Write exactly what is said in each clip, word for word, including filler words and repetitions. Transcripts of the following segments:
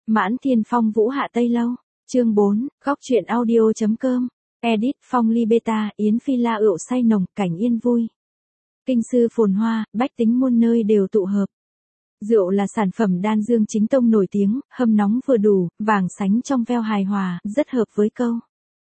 Mãn Thiên Phong Vũ Hạ Tây Lâu. Chương bốn, góc truyện audio chấm com. Edit Phong Ly Beta, Yến Phi La rượu say nồng, cảnh yên vui. Kinh sư phồn hoa, bách tính muôn nơi đều tụ hợp. Rượu là sản phẩm đan dương chính tông nổi tiếng, hâm nóng vừa đủ, vàng sánh trong veo hài hòa, rất hợp với câu.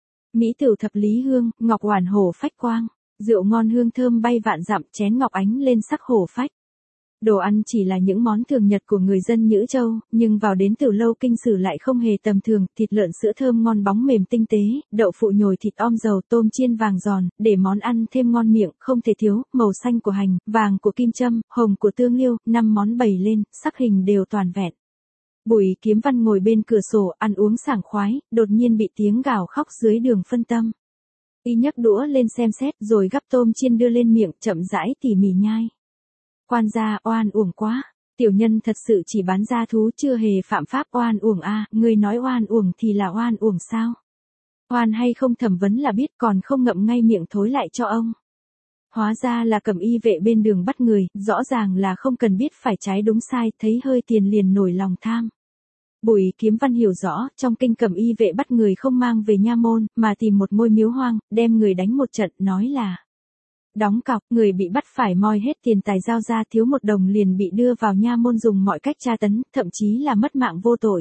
Mỹ tửu thập lý hương, ngọc hoàn hổ phách quang. Rượu ngon hương thơm bay vạn dặm, chén ngọc ánh lên sắc hổ phách. Đồ ăn chỉ là những món thường nhật của người dân Nhữ Châu, nhưng vào đến từ lâu kinh sử lại không hề tầm thường, thịt lợn sữa thơm ngon bóng mềm tinh tế, đậu phụ nhồi thịt om dầu, tôm chiên vàng giòn, để món ăn thêm ngon miệng, không thể thiếu, màu xanh của hành, vàng của kim châm, hồng của tương liêu, năm món bày lên, sắc hình đều toàn vẹn. Bùi Kiếm Văn ngồi bên cửa sổ, ăn uống sảng khoái, đột nhiên bị tiếng gào khóc dưới đường phân tâm. Y nhấc đũa lên xem xét, rồi gắp tôm chiên đưa lên miệng, chậm rãi tỉ mỉ nhai. Quan gia, oan uổng quá, tiểu nhân thật sự chỉ bán gia thú chưa hề phạm pháp. Oan uổng a, à, người nói oan uổng thì là oan uổng sao? Oan hay không thẩm vấn là biết, còn không ngậm ngay miệng thối lại cho ông. Hóa ra là cẩm y vệ bên đường bắt người, rõ ràng là không cần biết phải trái đúng sai, thấy hơi tiền liền nổi lòng tham. Bùi Kiếm Văn hiểu rõ, trong kinh cẩm y vệ bắt người không mang về nha môn, mà tìm một ngôi miếu hoang, đem người đánh một trận, nói là đóng cọc, người bị bắt phải moi hết tiền tài giao ra, thiếu một đồng liền bị đưa vào nha môn dùng mọi cách tra tấn, thậm chí là mất mạng vô tội.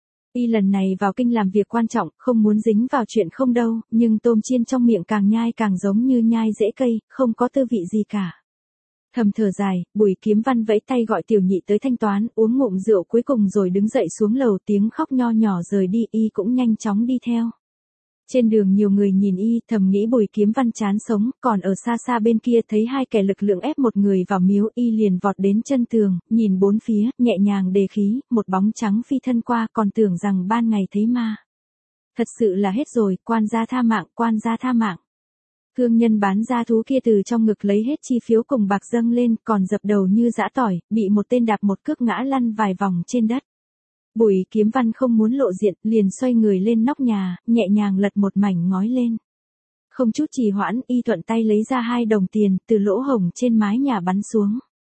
Y lần này vào kinh làm việc quan trọng, không muốn dính vào chuyện không đâu, nhưng tôm chiên trong miệng càng nhai càng giống như nhai rễ cây, không có tư vị gì cả. Thầm thở dài, Bùi Kiếm Văn vẫy tay gọi tiểu nhị tới thanh toán, uống ngụm rượu cuối cùng rồi đứng dậy xuống lầu, tiếng khóc nho nhỏ rời đi, y cũng nhanh chóng đi theo. Trên đường nhiều người nhìn y, thầm nghĩ Bùi Kiếm Văn chán sống, còn ở xa xa bên kia thấy hai kẻ lực lượng ép một người vào miếu, y liền vọt đến chân tường, nhìn bốn phía, nhẹ nhàng đề khí, một bóng trắng phi thân qua, còn tưởng rằng ban ngày thấy ma. Thật sự là hết rồi, quan gia tha mạng, quan gia tha mạng. Thương nhân bán gia thú kia từ trong ngực lấy hết chi phiếu cùng bạc dâng lên, còn dập đầu như giã tỏi, bị một tên đạp một cước ngã lăn vài vòng trên đất. Bùi Kiếm Văn không muốn lộ diện, liền xoay người lên nóc nhà, nhẹ nhàng lật một mảnh ngói lên. Không chút trì hoãn, y thuận tay lấy ra hai đồng tiền, từ lỗ hổng trên mái nhà bắn xuống.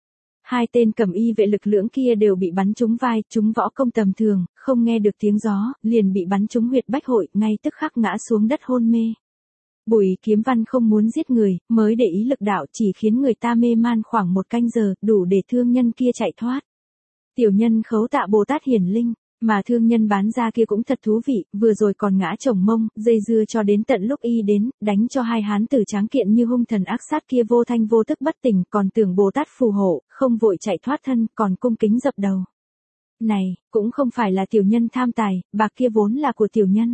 Hai tên cẩm y vệ lực lưỡng kia đều bị bắn trúng vai, trúng võ công tầm thường, không nghe được tiếng gió, liền bị bắn trúng huyệt bách hội, ngay tức khắc ngã xuống đất hôn mê. Bùi Kiếm Văn không muốn giết người, mới để ý lực đạo, chỉ khiến người ta mê man khoảng một canh giờ, đủ để thương nhân kia chạy thoát. Tiểu nhân khấu tạ Bồ Tát hiển linh, mà thương nhân bán ra kia cũng thật thú vị, vừa rồi còn ngã chồng mông, dây dưa cho đến tận lúc y đến, đánh cho hai hán tử tráng kiện như hung thần ác sát kia vô thanh vô tức bất tỉnh, còn tưởng Bồ Tát phù hộ, không vội chạy thoát thân, còn cung kính dập đầu. Này, cũng không phải là tiểu nhân tham tài, bạc kia vốn là của tiểu nhân.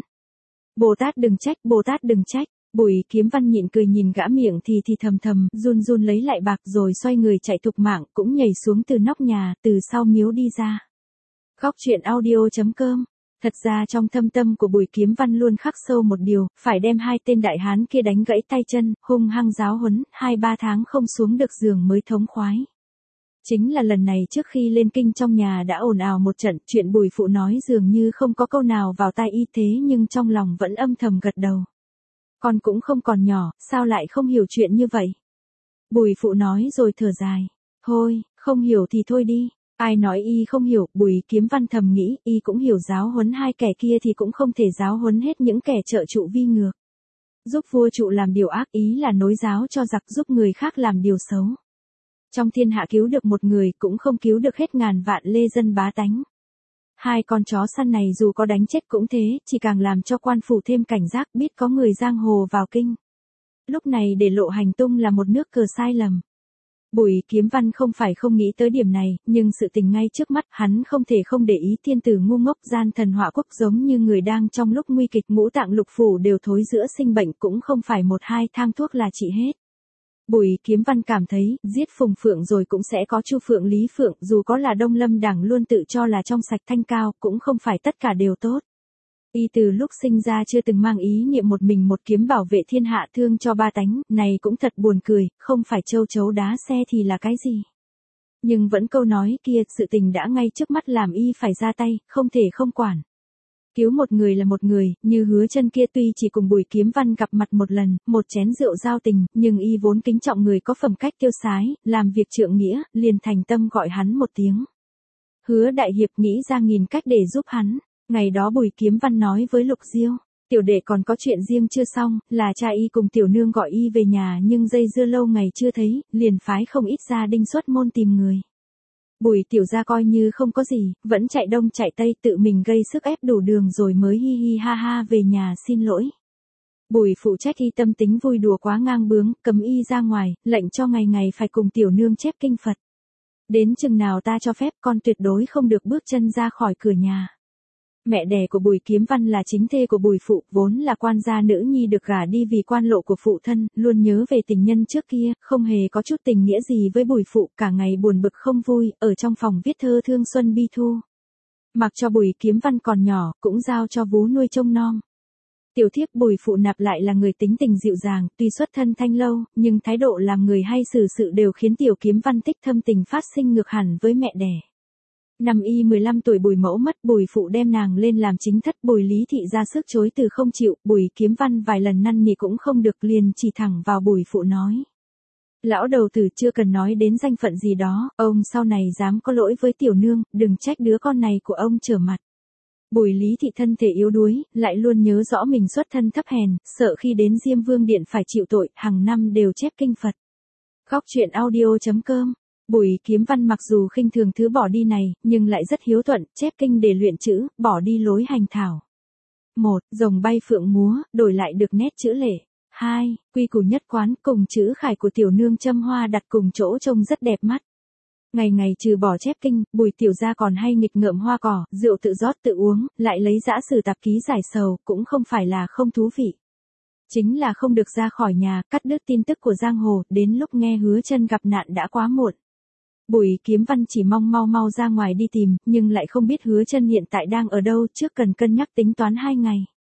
Bồ Tát đừng trách, Bồ Tát đừng trách. Bùi Kiếm Văn nhịn cười nhìn gã, miệng thì thì thầm thầm, run run lấy lại bạc rồi xoay người chạy thục mạng, cũng nhảy xuống từ nóc nhà, từ sau miếu đi ra. Góc truyện audio chấm com. Thật ra trong thâm tâm của Bùi Kiếm Văn luôn khắc sâu một điều, phải đem hai tên đại hán kia đánh gãy tay chân, hung hăng giáo huấn, hai ba tháng không xuống được giường mới thống khoái. Chính là lần này trước khi lên kinh trong nhà đã ồn ào một trận, chuyện Bùi phụ nói dường như không có câu nào vào tai y, thế nhưng trong lòng vẫn âm thầm gật đầu. Con cũng không còn nhỏ, sao lại không hiểu chuyện như vậy? Bùi phụ nói rồi thở dài. Thôi, không hiểu thì thôi đi. Ai nói y không hiểu, Bùi Kiếm Văn thầm nghĩ, y cũng hiểu giáo huấn hai kẻ kia thì cũng không thể giáo huấn hết những kẻ trợ trụ vi ngược. Giúp vua trụ làm điều ác, ý là nối giáo cho giặc, giúp người khác làm điều xấu. Trong thiên hạ cứu được một người cũng không cứu được hết ngàn vạn lê dân bá tánh. Hai con chó săn này dù có đánh chết cũng thế, chỉ càng làm cho quan phủ thêm cảnh giác, biết có người giang hồ vào kinh. Lúc này để lộ hành tung là một nước cờ sai lầm. Bùi Kiếm Văn không phải không nghĩ tới điểm này, nhưng sự tình ngay trước mắt, hắn không thể không để ý thiên tử ngu ngốc gian thần họa quốc, giống như người đang trong lúc nguy kịch, ngũ tạng lục phủ đều thối giữa sinh bệnh, cũng không phải một hai thang thuốc là trị hết. Bùi Kiếm Văn cảm thấy, giết Phùng Phượng rồi cũng sẽ có Chu Phượng Lý Phượng, dù có là Đông Lâm Đảng luôn tự cho là trong sạch thanh cao, cũng không phải tất cả đều tốt. Y từ lúc sinh ra chưa từng mang ý niệm một mình một kiếm bảo vệ thiên hạ thương cho ba tánh, này cũng thật buồn cười, không phải châu chấu đá xe thì là cái gì. Nhưng vẫn câu nói kia, sự tình đã ngay trước mắt làm y phải ra tay, không thể không quản. Cứu một người là một người, như Hứa Chân kia tuy chỉ cùng Bùi Kiếm Văn gặp mặt một lần, một chén rượu giao tình, nhưng y vốn kính trọng người có phẩm cách tiêu sái, làm việc trượng nghĩa, liền thành tâm gọi hắn một tiếng. Hứa đại hiệp nghĩ ra nghìn cách để giúp hắn. Ngày đó Bùi Kiếm Văn nói với Lục Diêu, tiểu đệ còn có chuyện riêng chưa xong, là cha y cùng tiểu nương gọi y về nhà nhưng dây dưa lâu ngày chưa thấy, liền phái không ít gia đinh xuất môn tìm người. Bùi tiểu gia coi như không có gì, vẫn chạy đông chạy tây tự mình gây sức ép đủ đường rồi mới hi hi ha ha về nhà xin lỗi. Bùi phụ trách y tâm tính vui đùa quá ngang bướng, cấm y ra ngoài, lệnh cho ngày ngày phải cùng tiểu nương chép kinh Phật. Đến chừng nào ta cho phép con tuyệt đối không được bước chân ra khỏi cửa nhà. Mẹ đẻ của Bùi Kiếm Văn là chính thê của Bùi phụ, vốn là quan gia nữ nhi được gả đi vì quan lộ của phụ thân, luôn nhớ về tình nhân trước kia, không hề có chút tình nghĩa gì với Bùi phụ, cả ngày buồn bực không vui, ở trong phòng viết thơ thương xuân bi thu. Mặc cho Bùi Kiếm Văn còn nhỏ, cũng giao cho vú nuôi trông nom. Tiểu thiếp Bùi phụ nạp lại là người tính tình dịu dàng, tuy xuất thân thanh lâu, nhưng thái độ làm người hay xử sự đều khiến Tiểu Kiếm Văn thích thâm tình phát sinh ngược hẳn với mẹ đẻ. Năm y mười lăm tuổi Bùi mẫu mất, Bùi phụ đem nàng lên làm chính thất, Bùi Lý thị ra sức chối từ không chịu, Bùi Kiếm Văn vài lần năn nỉ cũng không được, liền chỉ thẳng vào Bùi phụ nói. Lão đầu tử chưa cần nói đến danh phận gì đó, ông sau này dám có lỗi với tiểu nương, đừng trách đứa con này của ông trở mặt. Bùi Lý thị thân thể yếu đuối, lại luôn nhớ rõ mình xuất thân thấp hèn, sợ khi đến Diêm Vương điện phải chịu tội, hàng năm đều chép kinh Phật. Góc truyện audio chấm com. Bùi Kiếm Văn mặc dù khinh thường thứ bỏ đi này, nhưng lại rất hiếu thuận, chép kinh để luyện chữ, bỏ đi lối hành thảo. một. Rồng bay phượng múa, đổi lại được nét chữ lệ. hai. Quy củ nhất quán, cùng chữ khải của tiểu nương châm hoa đặt cùng chỗ trông rất đẹp mắt. Ngày ngày trừ bỏ chép kinh, Bùi tiểu gia còn hay nghịch ngợm hoa cỏ, rượu tự rót tự uống, lại lấy dã sử tạp ký giải sầu, cũng không phải là không thú vị. Chính là không được ra khỏi nhà, cắt đứt tin tức của giang hồ, đến lúc nghe Hứa Chân gặp nạn đã quá muộn. Bùi Kiếm Văn chỉ mong mau mau ra ngoài đi tìm, nhưng lại không biết Hứa Chân hiện tại đang ở đâu, trước cần cân nhắc tính toán hai ngày.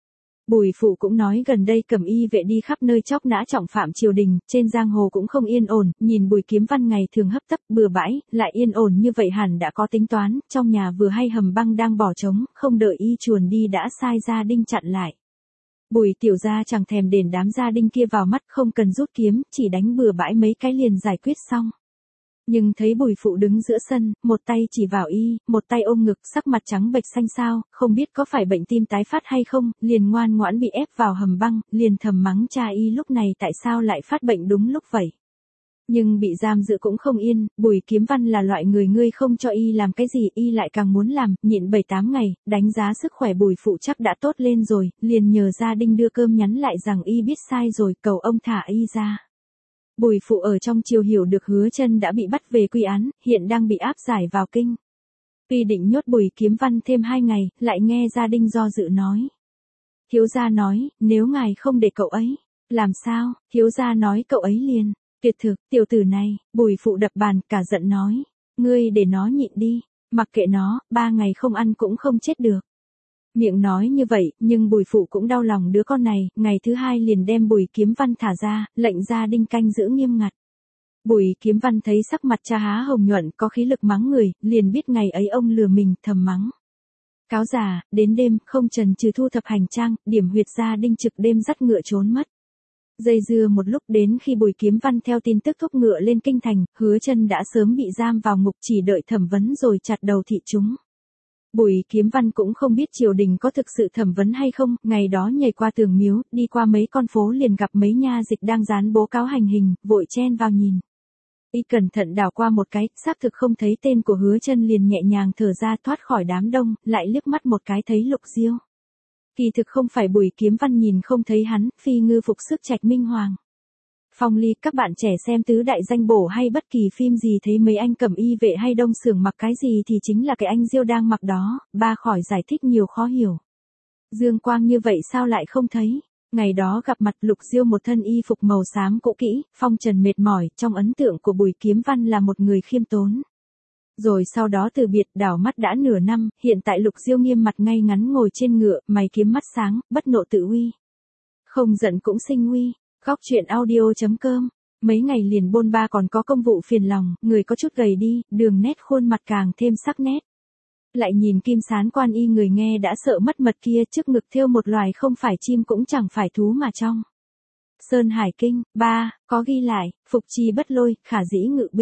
Bùi phụ cũng nói gần đây Cẩm y vệ đi khắp nơi chóc nã trọng phạm triều đình, trên giang hồ cũng không yên ổn, nhìn Bùi Kiếm Văn ngày thường hấp tấp bừa bãi, lại yên ổn như vậy hẳn đã có tính toán, trong nhà vừa hay hầm băng đang bỏ trống, không đợi y chuồn đi đã sai gia đinh chặn lại. Bùi tiểu gia chẳng thèm đền đám gia đinh kia vào mắt, không cần rút kiếm, chỉ đánh bừa bãi mấy cái liền giải quyết xong. Nhưng thấy Bùi phụ đứng giữa sân, một tay chỉ vào y, một tay ôm ngực, sắc mặt trắng bệch xanh xao, không biết có phải bệnh tim tái phát hay không, liền ngoan ngoãn bị ép vào hầm băng, liền thầm mắng cha y lúc này tại sao lại phát bệnh đúng lúc vậy. Nhưng bị giam giữ cũng không yên, Bùi Kiếm Văn là loại người ngươi không cho y làm cái gì y lại càng muốn làm, nhịn bảy tám ngày, đánh giá sức khỏe Bùi phụ chắc đã tốt lên rồi, liền nhờ gia đinh đưa cơm nhắn lại rằng y biết sai rồi, cầu ông thả y ra. Bùi phụ ở trong triều hiểu được Hứa Chân đã bị bắt về quy án, hiện đang bị áp giải vào kinh. Tuy định nhốt Bùi Kiếm Văn thêm hai ngày, lại nghe gia đinh do dự nói. Thiếu gia nói, nếu ngài không để cậu ấy, làm sao? Thiếu gia nói cậu ấy liền, tuyệt thực, tiểu tử này, Bùi phụ đập bàn, cả giận nói. Ngươi để nó nhịn đi, mặc kệ nó, ba ngày không ăn cũng không chết được. Miệng nói như vậy, nhưng Bùi phụ cũng đau lòng đứa con này, ngày thứ hai liền đem Bùi Kiếm Văn thả ra, lệnh gia đinh canh giữ nghiêm ngặt. Bùi Kiếm Văn thấy sắc mặt cha há hồng nhuận, có khí lực mắng người, liền biết ngày ấy ông lừa mình, thầm mắng. Cáo già, đến đêm, không chần chừ thu thập hành trang, điểm huyệt gia đinh trực đêm dắt ngựa trốn mất. Dây dưa một lúc đến khi Bùi Kiếm Văn theo tin tức thúc ngựa lên kinh thành, Hứa Chân đã sớm bị giam vào ngục chỉ đợi thẩm vấn rồi chặt đầu thị chúng. Bùi Kiếm Văn cũng không biết triều đình có thực sự thẩm vấn hay không, ngày đó nhảy qua tường miếu, đi qua mấy con phố liền gặp mấy nha dịch đang dán bố cáo hành hình, vội chen vào nhìn. Y cẩn thận đảo qua một cái, xác thực không thấy tên của Hứa Chân liền nhẹ nhàng thở ra thoát khỏi đám đông, lại liếc mắt một cái thấy Lục Diêu. Kỳ thực không phải Bùi Kiếm Văn nhìn không thấy hắn, phi ngư phục sức Trạch Minh Hoàng. Phong Ly, các bạn trẻ xem tứ đại danh bổ hay bất kỳ phim gì thấy mấy anh Cẩm y vệ hay Đông Xưởng mặc cái gì thì chính là cái anh Diêu đang mặc đó, ba khỏi giải thích nhiều khó hiểu. Dương quang như vậy sao lại không thấy? Ngày đó gặp mặt Lục Diêu một thân y phục màu xám cũ kỹ, phong trần mệt mỏi, trong ấn tượng của Bùi Kiếm Văn là một người khiêm tốn. Rồi sau đó từ biệt đảo mắt đã nửa năm, hiện tại Lục Diêu nghiêm mặt ngay ngắn ngồi trên ngựa, mày kiếm mắt sáng, bất nộ tự uy. Không giận cũng sinh uy. Góc truyện audio chấm com. Mấy ngày liền bôn ba còn có công vụ phiền lòng, người có chút gầy đi, đường nét khuôn mặt càng thêm sắc nét. Lại nhìn kim sán quan y người nghe đã sợ mất mật kia, trước ngực thêu một loài không phải chim cũng chẳng phải thú mà trong. Sơn Hải Kinh, ba, có ghi lại, phục chi bất lôi, khả dĩ ngự binh.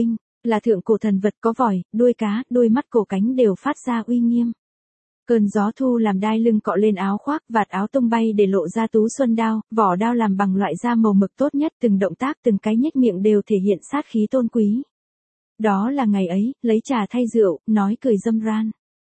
Là thượng cổ thần vật có vòi, đuôi cá, đôi mắt cổ cánh đều phát ra uy nghiêm. Cơn gió thu làm đai lưng cọ lên áo khoác, vạt áo tung bay để lộ ra tú xuân đao, vỏ đao làm bằng loại da màu mực tốt nhất, từng động tác từng cái nhếch miệng đều thể hiện sát khí tôn quý. Đó là ngày ấy, lấy trà thay rượu, nói cười dâm ran.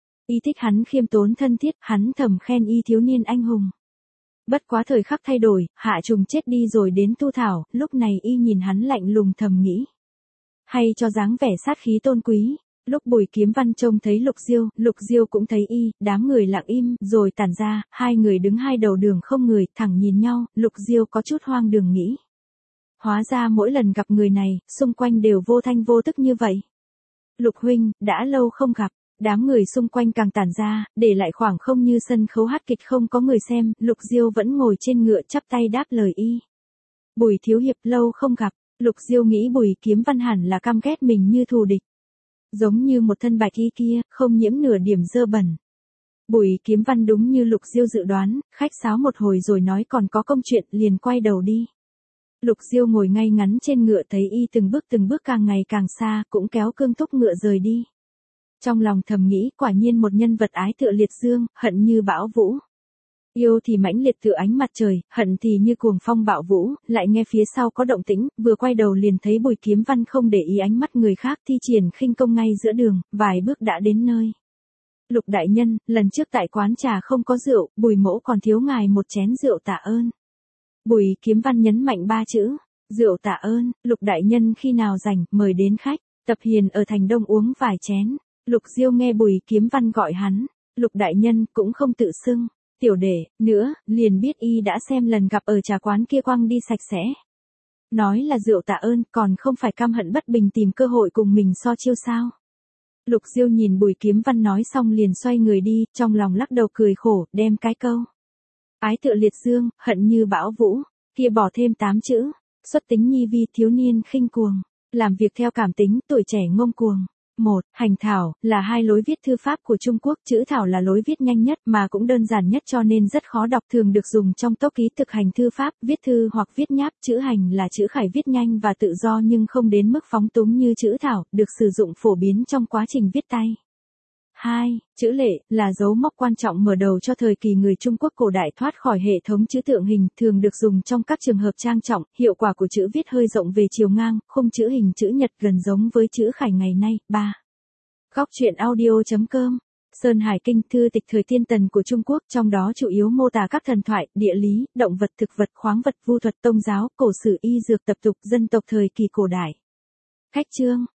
Y thích hắn khiêm tốn thân thiết, hắn thầm khen y thiếu niên anh hùng. Bất quá thời khắc thay đổi, Hạ Trùng chết đi rồi đến Tu Thảo, lúc này y nhìn hắn lạnh lùng thầm nghĩ. Hay cho dáng vẻ sát khí tôn quý. Lúc Bùi Kiếm Văn trông thấy Lục Diêu, Lục Diêu cũng thấy y, đám người lặng im, rồi tản ra, hai người đứng hai đầu đường không người, thẳng nhìn nhau, Lục Diêu có chút hoang đường nghĩ. Hóa ra mỗi lần gặp người này, xung quanh đều vô thanh vô tức như vậy. Lục huynh, đã lâu không gặp, đám người xung quanh càng tản ra, để lại khoảng không như sân khấu hát kịch không có người xem, Lục Diêu vẫn ngồi trên ngựa chắp tay đáp lời y. Bùi thiếu hiệp lâu không gặp, Lục Diêu nghĩ Bùi Kiếm Văn hẳn là căm ghét mình như thù địch. Giống như một thân bạch y kia, không nhiễm nửa điểm dơ bẩn. Bùi Kiếm Văn đúng như Lục Diêu dự đoán, khách sáo một hồi rồi nói còn có công chuyện, liền quay đầu đi. Lục Diêu ngồi ngay ngắn trên ngựa thấy y từng bước từng bước càng ngày càng xa, cũng kéo cương túc ngựa rời đi. Trong lòng thầm nghĩ quả nhiên một nhân vật ái tựa liệt dương, hận như bão vũ. Yêu thì mãnh liệt tựa ánh mặt trời, hận thì như cuồng phong bạo vũ, lại nghe phía sau có động tĩnh, vừa quay đầu liền thấy Bùi Kiếm Văn không để ý ánh mắt người khác thi triển khinh công ngay giữa đường, vài bước đã đến nơi. Lục đại nhân, lần trước tại quán trà không có rượu, Bùi mỗ còn thiếu ngài một chén rượu tạ ơn. Bùi Kiếm Văn nhấn mạnh ba chữ, rượu tạ ơn, Lục đại nhân khi nào rảnh, mời đến khách, Tập Hiền ở thành Đông uống vài chén. Lục Diêu nghe Bùi Kiếm Văn gọi hắn, Lục đại nhân cũng không tự xưng. Tiểu đệ, nữa, liền biết y đã xem lần gặp ở trà quán kia quăng đi sạch sẽ. Nói là rượu tạ ơn, còn không phải căm hận bất bình tìm cơ hội cùng mình so chiêu sao. Lục Diêu nhìn Bùi Kiếm Văn nói xong liền xoay người đi, trong lòng lắc đầu cười khổ, đem cái câu. Ái tựa liệt dương, hận như bão vũ, kia bỏ thêm tám chữ, xuất tính nhi vi thiếu niên khinh cuồng, làm việc theo cảm tính, tuổi trẻ ngông cuồng. Một, hành thảo, là hai lối viết thư pháp của Trung Quốc, chữ thảo là lối viết nhanh nhất mà cũng đơn giản nhất cho nên rất khó đọc, thường được dùng trong tốc ký thực hành thư pháp, viết thư hoặc viết nháp, chữ hành là chữ khải viết nhanh và tự do nhưng không đến mức phóng túng như chữ thảo, được sử dụng phổ biến trong quá trình viết tay. Hai, chữ lệ, là dấu mốc quan trọng mở đầu cho thời kỳ người Trung Quốc cổ đại thoát khỏi hệ thống chữ tượng hình, thường được dùng trong các trường hợp trang trọng, hiệu quả của chữ viết hơi rộng về chiều ngang, khung chữ hình chữ nhật gần giống với chữ khải ngày nay. Ba. Góc truyện audio.com Sơn Hải Kinh, thư tịch thời tiên tần của Trung Quốc, trong đó chủ yếu mô tả các thần thoại, địa lý, động vật, thực vật, khoáng vật, vu thuật, tôn giáo, cổ sử, y dược, tập tục, dân tộc thời kỳ cổ đại. Khách chương.